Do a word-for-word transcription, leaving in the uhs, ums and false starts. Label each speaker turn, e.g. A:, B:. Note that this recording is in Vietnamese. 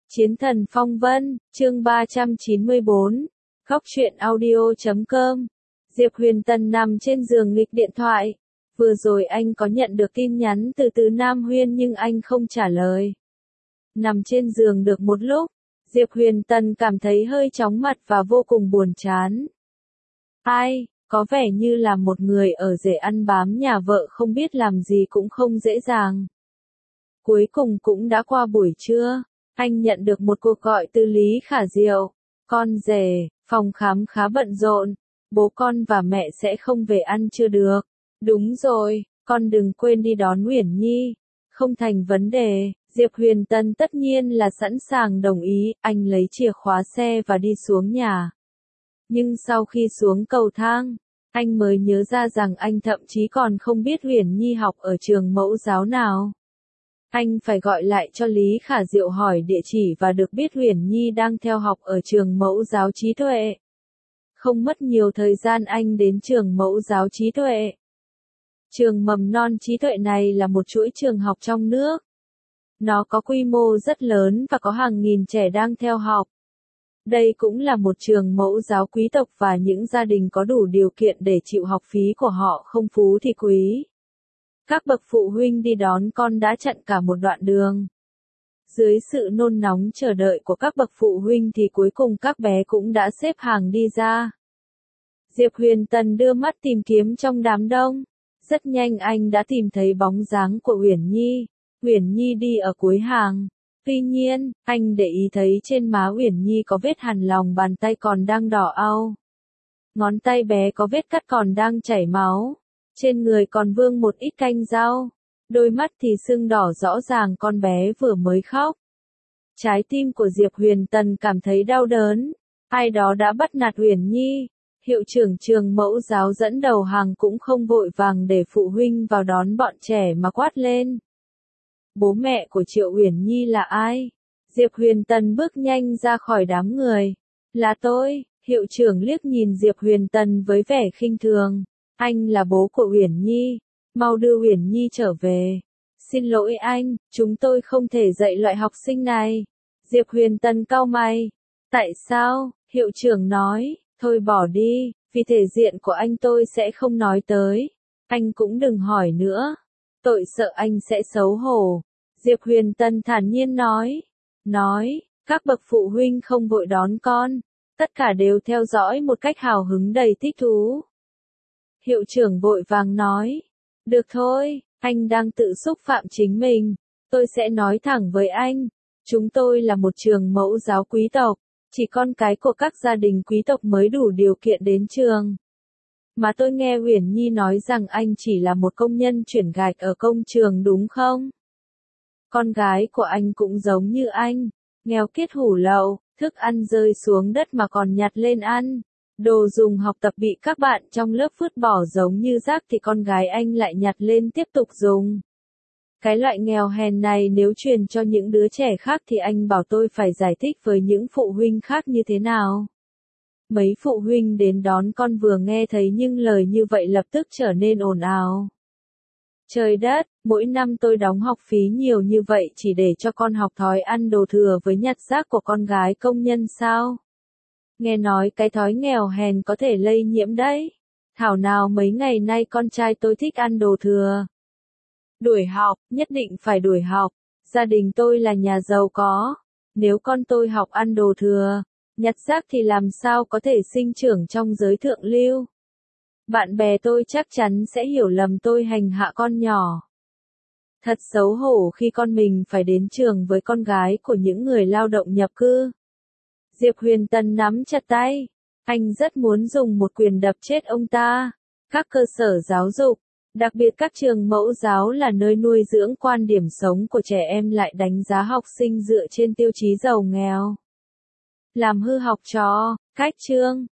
A: Chiến thần phong vân, chương ba trăm chín mươi bốn, Góc truyện audio chấm com. Diệp Huyền Tần nằm trên giường nghịch điện thoại. Vừa rồi anh có nhận được tin nhắn từ Từ Nam Huyên nhưng anh không trả lời. Nằm trên giường được một lúc, Diệp Huyền Tần cảm thấy hơi chóng mặt và vô cùng buồn chán. Ai, có vẻ như là một người ở rể ăn bám nhà vợ không biết làm gì cũng không dễ dàng. Cuối cùng cũng đã qua buổi trưa. Anh nhận được một cuộc gọi từ Lý Khả Diệu. Con rể, phòng khám khá bận rộn. Bố con và mẹ sẽ không về ăn trưa được. Đúng rồi, con đừng quên đi đón Uyển Nhi. Không thành vấn đề, Diệp Huyền Tần tất nhiên là sẵn sàng đồng ý. Anh lấy chìa khóa xe và đi xuống nhà. Nhưng sau khi xuống cầu thang, anh mới nhớ ra rằng anh thậm chí còn không biết Uyển Nhi học ở trường mẫu giáo nào. Anh phải gọi lại cho Lý Khả Diệu hỏi địa chỉ và được biết Uyển Nhi đang theo học ở trường mẫu giáo trí tuệ. Không mất nhiều thời gian anh đến trường mẫu giáo trí tuệ. Trường mầm non trí tuệ này là một chuỗi trường học trong nước. Nó có quy mô rất lớn và có hàng nghìn trẻ đang theo học. Đây cũng là một trường mẫu giáo quý tộc và những gia đình có đủ điều kiện để chịu học phí của họ không phú thì quý. Các bậc phụ huynh đi đón con đã chặn cả một đoạn đường. Dưới sự nôn nóng chờ đợi của các bậc phụ huynh thì cuối cùng các bé cũng đã xếp hàng đi ra. Diệp Huyền Tần đưa mắt tìm kiếm trong đám đông. Rất nhanh anh đã tìm thấy bóng dáng của Uyển Nhi. Uyển Nhi đi ở cuối hàng. Tuy nhiên, anh để ý thấy trên má Uyển Nhi có vết hằn lòng bàn tay còn đang đỏ au. Ngón tay bé có vết cắt còn đang chảy máu. Trên người còn vương một ít canh rau. Đôi mắt thì sưng đỏ rõ ràng con bé vừa mới khóc. Trái tim của Diệp Huyền Tần cảm thấy đau đớn. Ai đó đã bắt nạt Uyển Nhi. Hiệu trưởng trường mẫu giáo dẫn đầu hàng cũng không vội vàng để phụ huynh vào đón bọn trẻ mà quát lên. Bố mẹ của Triệu Uyển Nhi là ai? Diệp Huyền Tần bước nhanh ra khỏi đám người. Là tôi. Hiệu trưởng liếc nhìn Diệp Huyền Tần với vẻ khinh thường. Anh là bố của Uyển Nhi. Mau đưa Uyển Nhi trở về. Xin lỗi anh, chúng tôi không thể dạy loại học sinh này. Diệp Huyền Tần cau mày. Tại sao? Hiệu trưởng nói. Thôi bỏ đi, vì thể diện của anh tôi sẽ không nói tới. Anh cũng đừng hỏi nữa. Tôi sợ anh sẽ xấu hổ. Diệp Huyền Tần thản nhiên nói. Nói, các bậc phụ huynh không vội đón con. Tất cả đều theo dõi một cách hào hứng đầy thích thú. Hiệu trưởng vội vàng nói. Được thôi, anh đang tự xúc phạm chính mình. Tôi sẽ nói thẳng với anh. Chúng tôi là một trường mẫu giáo quý tộc. Chỉ con cái của các gia đình quý tộc mới đủ điều kiện đến trường. Mà tôi nghe Uyển Nhi nói rằng anh chỉ là một công nhân chuyển gạch ở công trường đúng không? Con gái của anh cũng giống như anh. Nghèo kiết hủ lậu, thức ăn rơi xuống đất mà còn nhặt lên ăn. Đồ dùng học tập bị các bạn trong lớp vứt bỏ giống như rác thì con gái anh lại nhặt lên tiếp tục dùng. Cái loại nghèo hèn này nếu truyền cho những đứa trẻ khác thì anh bảo tôi phải giải thích với những phụ huynh khác như thế nào. Mấy phụ huynh đến đón con vừa nghe thấy những lời như vậy lập tức trở nên ồn ào. Trời đất, mỗi năm tôi đóng học phí nhiều như vậy chỉ để cho con học thói ăn đồ thừa với nhặt rác của con gái công nhân sao? Nghe nói cái thói nghèo hèn có thể lây nhiễm đấy. Thảo nào mấy ngày nay con trai tôi thích ăn đồ thừa. Đuổi học, nhất định phải đuổi học. Gia đình tôi là nhà giàu có. Nếu con tôi học ăn đồ thừa, nhặt rác thì làm sao có thể sinh trưởng trong giới thượng lưu. Bạn bè tôi chắc chắn sẽ hiểu lầm tôi hành hạ con nhỏ. Thật xấu hổ khi con mình phải đến trường với con gái của những người lao động nhập cư. Diệp Huyền Tần nắm chặt tay. Anh rất muốn dùng một quyền đập chết ông ta. Các cơ sở giáo dục, đặc biệt các trường mẫu giáo là nơi nuôi dưỡng quan điểm sống của trẻ em lại đánh giá học sinh dựa trên tiêu chí giàu nghèo. Làm hư học trò, cách chương,